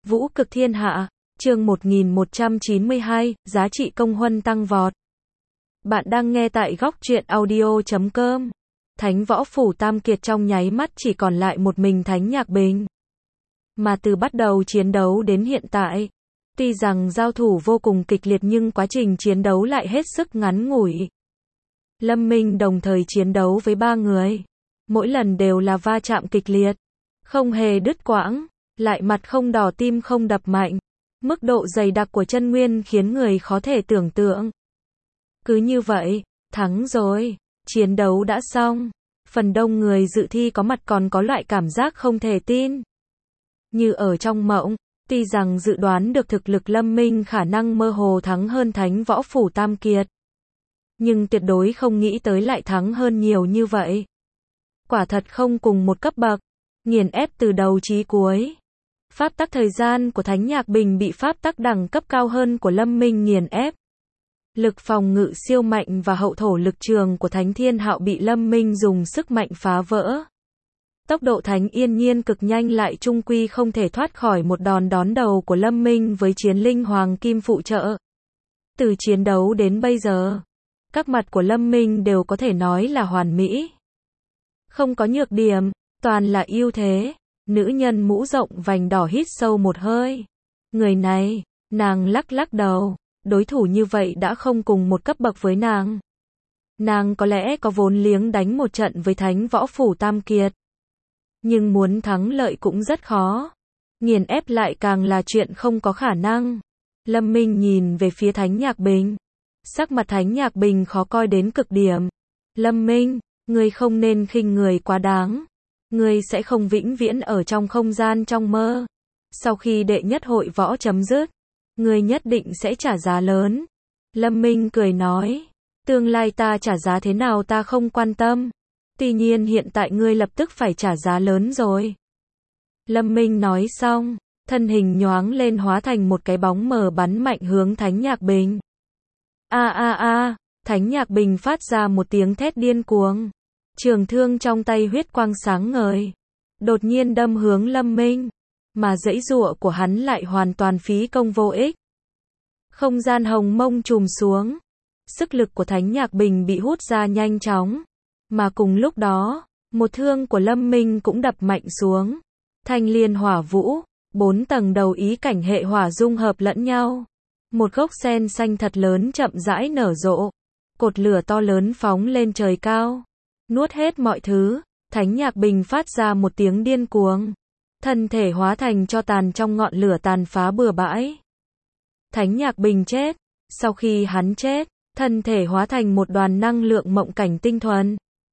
Vũ cực thiên hạ, chương 1192, giá trị công huân tăng vọt. Bạn đang nghe tại góc truyện audio.com. Thánh Võ Phủ Tam Kiệt trong nháy mắt chỉ còn lại một mình Thánh Nhạc Bình. Mà từ bắt đầu chiến đấu đến hiện tại, tuy rằng giao thủ vô cùng kịch liệt nhưng quá trình chiến đấu lại hết sức ngắn ngủi. Lâm Minh đồng thời chiến đấu với 3 người. Mỗi lần đều là va chạm kịch liệt, không hề đứt quãng, lại mặt không đỏ tim không đập mạnh. Mức độ dày đặc của chân nguyên khiến người khó thể tưởng tượng. Cứ như vậy, thắng rồi, chiến đấu đã xong. Phần đông người dự thi có mặt còn có loại cảm giác không thể tin. Như ở trong mộng, tuy rằng dự đoán được thực lực Lâm Minh khả năng mơ hồ thắng hơn Thánh Võ Phủ Tam Kiệt, nhưng tuyệt đối không nghĩ tới lại thắng hơn nhiều như vậy. Quả thật không cùng một cấp bậc, nghiền ép từ đầu chí cuối. Pháp tắc thời gian của Thánh Nhạc Bình bị pháp tắc đẳng cấp cao hơn của Lâm Minh nghiền ép. Lực phòng ngự siêu mạnh và hậu thổ lực trường của Thánh Thiên Hạo bị Lâm Minh dùng sức mạnh phá vỡ. Tốc độ Thánh Yên Nhiên cực nhanh lại chung quy không thể thoát khỏi một đòn đón đầu của Lâm Minh với chiến linh hoàng kim phụ trợ. Từ chiến đấu đến bây giờ, các mặt của Lâm Minh đều có thể nói là hoàn mỹ. Không có nhược điểm, toàn là ưu thế. Nữ nhân mũ rộng vành đỏ hít sâu một hơi. Người này, nàng lắc lắc đầu, đối thủ như vậy đã không cùng một cấp bậc với nàng. Nàng có lẽ có vốn liếng đánh một trận với Thánh Võ Phủ Tam Kiệt, nhưng muốn thắng lợi cũng rất khó. Nghiền ép lại càng là chuyện không có khả năng. Lâm Minh nhìn về phía Thánh Nhạc Bình. Sắc mặt Thánh Nhạc Bình khó coi đến cực điểm. Lâm Minh, ngươi không nên khinh người quá đáng. Ngươi sẽ không vĩnh viễn ở trong không gian trong mơ. Sau khi đệ nhất hội võ chấm dứt, ngươi nhất định sẽ trả giá lớn. Lâm Minh cười nói, tương lai ta trả giá thế nào ta không quan tâm. Tuy nhiên hiện tại ngươi lập tức phải trả giá lớn rồi. Lâm Minh nói xong, thân hình nhoáng lên hóa thành một cái bóng mờ bắn mạnh hướng Thánh Nhạc Bình. Thánh Nhạc Bình phát ra một tiếng thét điên cuồng. Trường thương trong tay huyết quang sáng ngời, đột nhiên đâm hướng Lâm Minh, mà giãy giụa của hắn lại hoàn toàn phí công vô ích. Không gian hồng mông trùm xuống, sức lực của Thánh Nhạc Bình bị hút ra nhanh chóng, mà cùng lúc đó, một thương của Lâm Minh cũng đập mạnh xuống. Thanh liên hỏa vũ, 4 tầng đầu ý cảnh hệ hỏa dung hợp lẫn nhau. Một gốc sen xanh thật lớn chậm rãi nở rộ, cột lửa to lớn phóng lên trời cao. Nuốt hết mọi thứ, Thánh Nhạc Bình phát ra một tiếng điên cuồng. Thân thể hóa thành tro tàn trong ngọn lửa tàn phá bừa bãi. Thánh Nhạc Bình chết. Sau khi hắn chết, thân thể hóa thành một đoàn năng lượng mộng cảnh tinh thuần.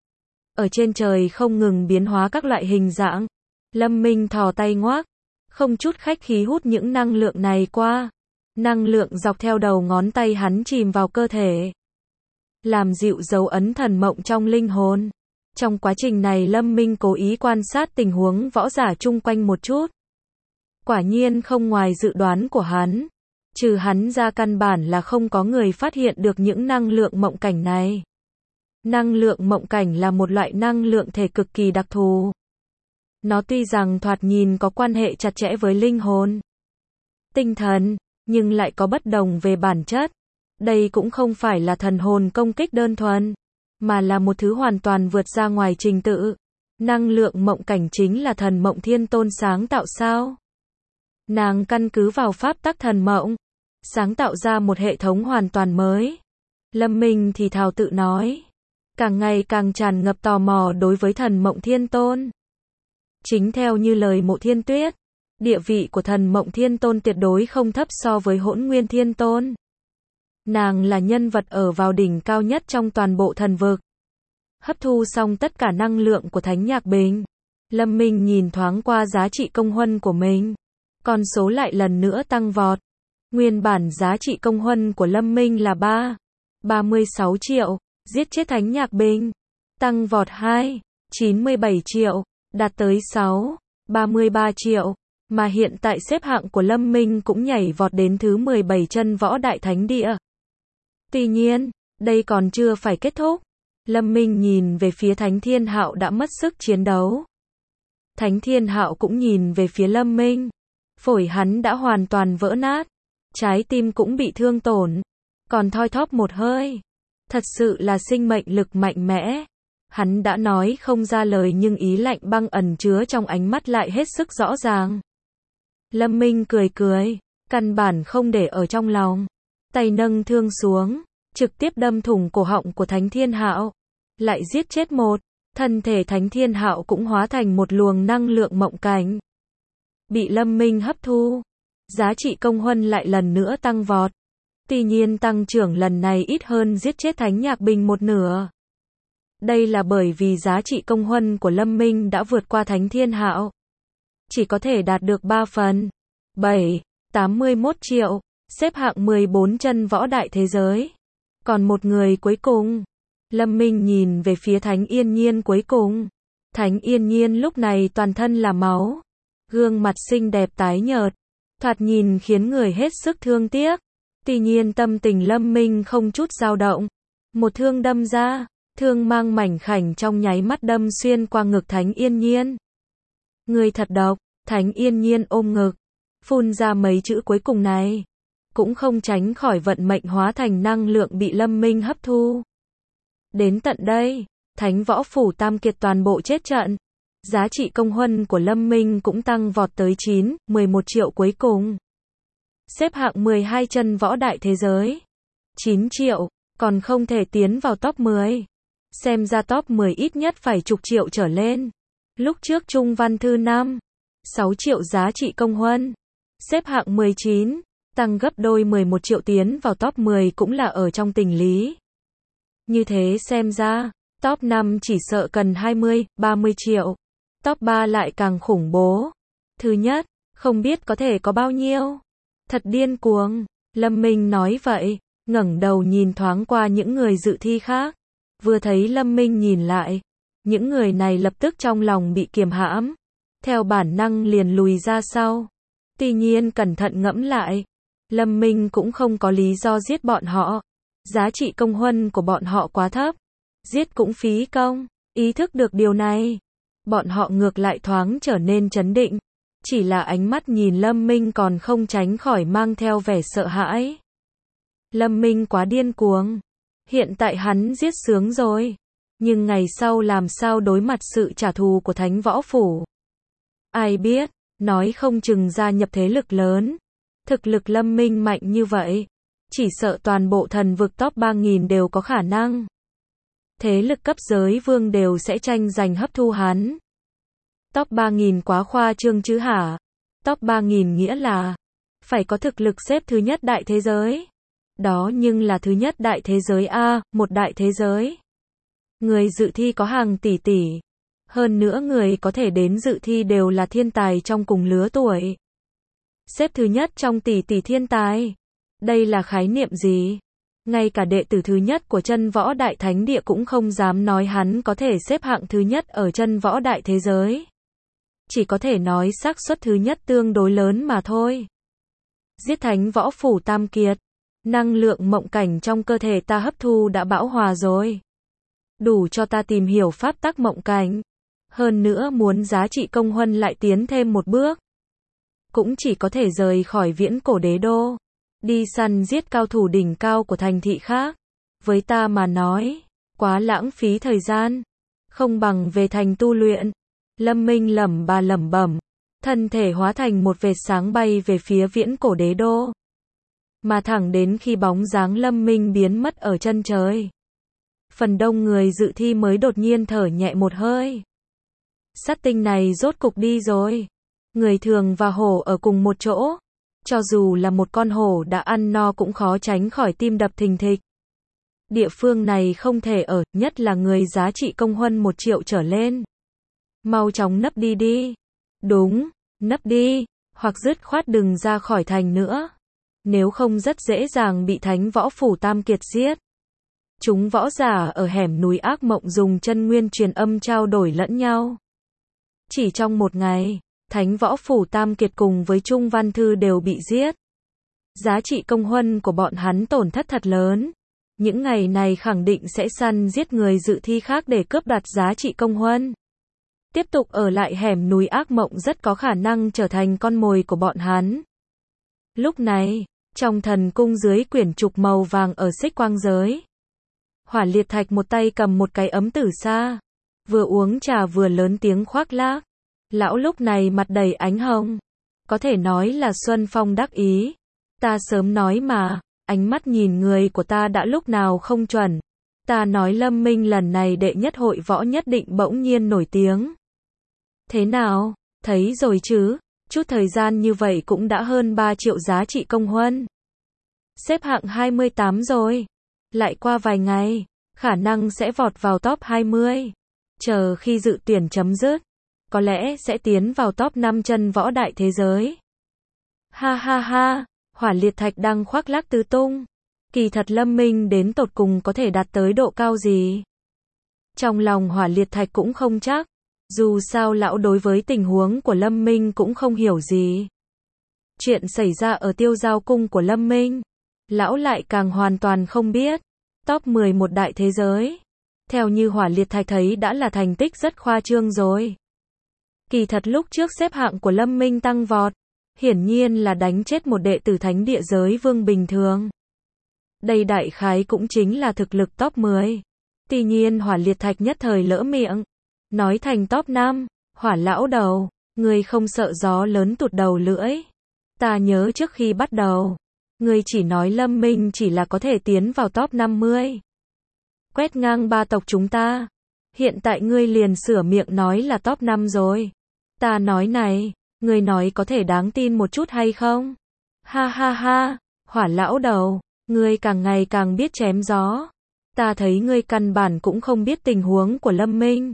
Ở trên trời không ngừng biến hóa các loại hình dạng. Lâm Minh thò tay ngoác, không chút khách khí hút những năng lượng này qua. Năng lượng dọc theo đầu ngón tay hắn chìm vào cơ thể, làm dịu dấu ấn thần mộng trong linh hồn. Trong quá trình này Lâm Minh cố ý quan sát tình huống võ giả chung quanh một chút. Quả nhiên không ngoài dự đoán của hắn. Trừ hắn ra căn bản là không có người phát hiện được những năng lượng mộng cảnh này. Năng lượng mộng cảnh là một loại năng lượng thể cực kỳ đặc thù. Nó tuy rằng thoạt nhìn có quan hệ chặt chẽ với linh hồn, tinh thần, nhưng lại có bất đồng về bản chất. Đây cũng không phải là thần hồn công kích đơn thuần, mà là một thứ hoàn toàn vượt ra ngoài trình tự. Năng lượng mộng cảnh chính là thần mộng thiên tôn sáng tạo sao? Nàng căn cứ vào pháp tắc thần mộng, sáng tạo ra một hệ thống hoàn toàn mới. Lâm Minh thì thào tự nói, càng ngày càng tràn ngập tò mò đối với thần mộng thiên tôn. Chính theo như lời Mộ Thiên Tuyết, địa vị của thần mộng thiên tôn tuyệt đối không thấp so với Hỗn Nguyên Thiên Tôn. Nàng là nhân vật ở vào đỉnh cao nhất trong toàn bộ thần vực. Hấp thu xong tất cả năng lượng của Thánh Nhạc Bình, Lâm Minh nhìn thoáng qua giá trị công huân của mình. Con số lại lần nữa tăng vọt. Nguyên bản giá trị công huân của Lâm Minh là 36 triệu, giết chết Thánh Nhạc Bình. Tăng vọt 97 triệu, đạt tới 33 triệu. Mà hiện tại xếp hạng của Lâm Minh cũng nhảy vọt đến thứ 17 chân võ đại thánh địa. Tuy nhiên, đây còn chưa phải kết thúc. Lâm Minh nhìn về phía Thánh Thiên Hạo đã mất sức chiến đấu. Thánh Thiên Hạo cũng nhìn về phía Lâm Minh. Phổi hắn đã hoàn toàn vỡ nát, trái tim cũng bị thương tổn, còn thoi thóp một hơi. Thật sự là sinh mệnh lực mạnh mẽ. Hắn đã nói không ra lời nhưng ý lạnh băng ẩn chứa trong ánh mắt lại hết sức rõ ràng. Lâm Minh cười cười, căn bản không để ở trong lòng. Tay nâng thương xuống, trực tiếp đâm thủng cổ họng của Thánh Thiên Hạo. Lại giết chết một, thân thể Thánh Thiên Hạo cũng hóa thành một luồng năng lượng mộng cảnh. Bị Lâm Minh hấp thu, giá trị công huân lại lần nữa tăng vọt. Tuy nhiên tăng trưởng lần này ít hơn giết chết Thánh Nhạc Bình một nửa. Đây là bởi vì giá trị công huân của Lâm Minh đã vượt qua Thánh Thiên Hạo. Chỉ có thể đạt được 3 phần. 81 triệu, xếp hạng 14 chân võ đại thế giới. Còn một người cuối cùng. Lâm Minh nhìn về phía Thánh Yên Nhiên cuối cùng. Thánh Yên Nhiên lúc này toàn thân là máu. Gương mặt xinh đẹp tái nhợt. Thoạt nhìn khiến người hết sức thương tiếc. Tuy nhiên tâm tình Lâm Minh không chút dao động. Một thương đâm ra. Thương mang mảnh khảnh trong nháy mắt đâm xuyên qua ngực Thánh Yên Nhiên. Người thật độc. Thánh Yên Nhiên ôm ngực. Phun ra mấy chữ cuối cùng này. Cũng không tránh khỏi vận mệnh hóa thành năng lượng bị Lâm Minh hấp thu. Đến tận đây, Thánh Võ Phủ Tam Kiệt toàn bộ chết trận. Giá trị công huân của Lâm Minh cũng tăng vọt tới 11 triệu cuối cùng. Xếp hạng 12 chân võ đại thế giới. 9 triệu, còn không thể tiến vào top 10. Xem ra top 10 ít nhất phải chục triệu trở lên. Lúc trước Trung Văn Thư 6 triệu giá trị công huân. Xếp hạng 19, tăng gấp đôi 11 triệu tiến vào top 10 cũng là ở trong tình lý. Như thế xem ra, top 5 chỉ sợ cần 20-30 triệu. Top 3 lại càng khủng bố. Thứ nhất, không biết có thể có bao nhiêu. Thật điên cuồng. Lâm Minh nói vậy, ngẩng đầu nhìn thoáng qua những người dự thi khác. Vừa thấy Lâm Minh nhìn lại, những người này lập tức trong lòng bị kiềm hãm. Theo bản năng liền lùi ra sau. Tuy nhiên cẩn thận ngẫm lại, Lâm Minh cũng không có lý do giết bọn họ. Giá trị công huân của bọn họ quá thấp. Giết cũng phí công. Ý thức được điều này, bọn họ ngược lại thoáng trở nên trấn định. Chỉ là ánh mắt nhìn Lâm Minh còn không tránh khỏi mang theo vẻ sợ hãi. Lâm Minh quá điên cuồng. Hiện tại hắn giết sướng rồi. Nhưng ngày sau làm sao đối mặt sự trả thù của Thánh Võ Phủ? Ai biết, nói không chừng gia nhập thế lực lớn. Thực lực Lâm Minh mạnh như vậy. Chỉ sợ toàn bộ thần vực top 3000 đều có khả năng. Thế lực cấp giới vương đều sẽ tranh giành hấp thu hắn. Top 3000 quá khoa trương chứ hả? Top 3000 nghĩa là phải có thực lực xếp thứ nhất đại thế giới. Đó nhưng là thứ nhất đại thế giới A, một đại thế giới. Người dự thi có hàng tỷ tỷ. Hơn nữa người có thể đến dự thi đều là thiên tài trong cùng lứa tuổi. Xếp thứ nhất trong tỷ tỷ thiên tài. Đây là khái niệm gì? Ngay cả đệ tử thứ nhất của chân võ đại thánh địa cũng không dám nói hắn có thể xếp hạng thứ nhất ở chân võ đại thế giới. Chỉ có thể nói xác suất thứ nhất tương đối lớn mà thôi. Giết Thánh Võ Phủ Tam Kiệt. Năng lượng mộng cảnh trong cơ thể ta hấp thu đã bão hòa rồi. Đủ cho ta tìm hiểu pháp tắc mộng cảnh. Hơn nữa muốn giá trị công huân lại tiến thêm một bước. Cũng chỉ có thể rời khỏi viễn cổ đế đô. Đi săn giết cao thủ đỉnh cao của thành thị khác. Với ta mà nói, quá lãng phí thời gian. Không bằng về thành tu luyện. Lâm Minh lẩm bẩm. Thân thể hóa thành một vệt sáng bay về phía viễn cổ đế đô. Mà thẳng đến khi bóng dáng Lâm Minh biến mất ở chân trời. Phần đông người dự thi mới đột nhiên thở nhẹ một hơi. Sát tinh này rốt cục đi rồi. Người thường và hổ ở cùng một chỗ. Cho dù là một con hổ đã ăn no cũng khó tránh khỏi tim đập thình thịch. Địa phương này không thể ở, nhất là người giá trị công huân 1 triệu trở lên. Mau chóng nấp đi đi. Đúng, nấp đi, hoặc dứt khoát đừng ra khỏi thành nữa. Nếu không rất dễ dàng bị Thánh Võ Phủ Tam Kiệt giết. Chúng võ giả ở hẻm núi ác mộng dùng chân nguyên truyền âm trao đổi lẫn nhau. Chỉ trong một ngày, Thánh Võ Phủ Tam Kiệt cùng với Trung Văn Thư đều bị giết. Giá trị công huân của bọn hắn tổn thất thật lớn. Những ngày này khẳng định sẽ săn giết người dự thi khác để cướp đoạt giá trị công huân. tiếp tục ở lại hẻm núi ác mộng rất có khả năng trở thành con mồi của bọn hắn. Lúc này, trong thần cung dưới quyển trục màu vàng ở xích quang giới, Hỏa Liệt Thạch một tay cầm một cái ấm tử sa, vừa uống trà vừa lớn tiếng khoác lác. Lão lúc này mặt đầy ánh hồng, có thể nói là xuân phong đắc ý. Ta sớm nói mà, ánh mắt nhìn người của ta đã lúc nào không chuẩn. Ta nói Lâm Minh lần này đệ nhất hội võ nhất định bỗng nhiên nổi tiếng. Thế nào, thấy rồi chứ, chút thời gian như vậy cũng đã hơn 3 triệu giá trị công huân. Xếp hạng 28 rồi. Lại qua vài ngày, khả năng sẽ vọt vào top 20. Chờ khi dự tuyển chấm dứt, có lẽ sẽ tiến vào top 5 chân võ đại thế giới. Ha ha ha, Hỏa Liệt Thạch đang khoác lác tứ tung. Kỳ thật Lâm Minh đến tột cùng có thể đạt tới độ cao gì? Trong lòng Hỏa Liệt Thạch cũng không chắc. Dù sao lão đối với tình huống của Lâm Minh cũng không hiểu gì. Chuyện xảy ra ở Tiêu Giao cung của Lâm Minh, lão lại càng hoàn toàn không biết. Top 11 đại thế giới, theo như Hỏa Liệt Thạch thấy đã là thành tích rất khoa trương rồi. Kỳ thật lúc trước xếp hạng của Lâm Minh tăng vọt, hiển nhiên là đánh chết một đệ tử thánh địa giới vương bình thường. Đây đại khái cũng chính là thực lực top 10. Tuy nhiên Hỏa Liệt Thạch nhất thời lỡ miệng, nói thành top 5, Hỏa lão đầu, ngươi không sợ gió lớn tụt đầu lưỡi. Ta nhớ trước khi bắt đầu, ngươi chỉ nói Lâm Minh chỉ là có thể tiến vào top 50. Quét ngang 3 tộc chúng ta. Hiện tại ngươi liền sửa miệng nói là top 5 rồi. Ta nói này, ngươi nói có thể đáng tin một chút hay không? Ha ha ha, Hỏa lão đầu, ngươi càng ngày càng biết chém gió. Ta thấy ngươi căn bản cũng không biết tình huống của Lâm Minh.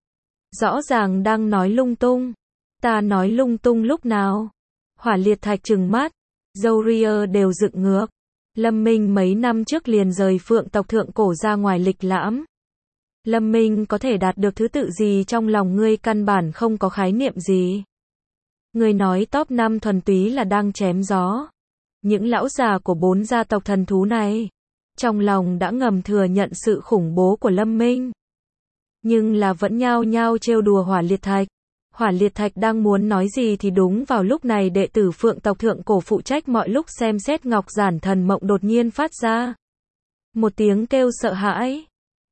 Rõ ràng đang nói lung tung. Ta nói lung tung lúc nào? Hỏa Liệt Thạch trừng mắt, râu ria đều dựng ngược. Lâm Minh mấy năm trước liền rời Phượng tộc thượng cổ ra ngoài lịch lãm. Lâm Minh có thể đạt được thứ tự gì trong lòng ngươi căn bản không có khái niệm gì. Ngươi nói top 5 thuần túy là đang chém gió. Những lão già của 4 gia tộc thần thú này, trong lòng đã ngầm thừa nhận sự khủng bố của Lâm Minh. Nhưng là vẫn nhao nhao trêu đùa Hỏa Liệt Thạch. Hỏa Liệt Thạch đang muốn nói gì thì đúng vào lúc này đệ tử Phượng tộc thượng cổ phụ trách mọi lúc xem xét Ngọc Giản Thần Mộng đột nhiên phát ra một tiếng kêu sợ hãi.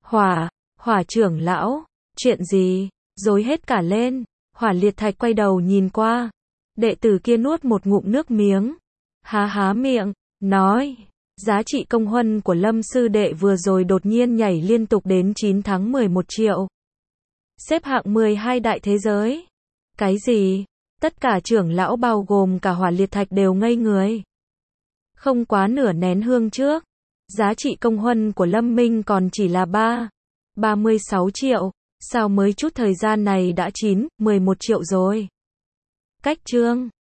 Hỏa trưởng lão, chuyện gì? Rối hết cả lên. Hỏa Liệt Thạch quay đầu nhìn qua. Đệ tử kia nuốt một ngụm nước miếng. Há miệng, nói, giá trị công huân của Lâm sư đệ vừa rồi đột nhiên nhảy liên tục đến 9 tháng 11 triệu. Xếp hạng 12 đại thế giới. Cái gì? Tất cả trưởng lão bao gồm cả Hỏa Liệt Thạch đều ngây người. Không quá nửa nén hương trước, giá trị công huân của Lâm Minh còn chỉ là 36 triệu, sao mới chút thời gian này đã 11 triệu rồi? Cách chương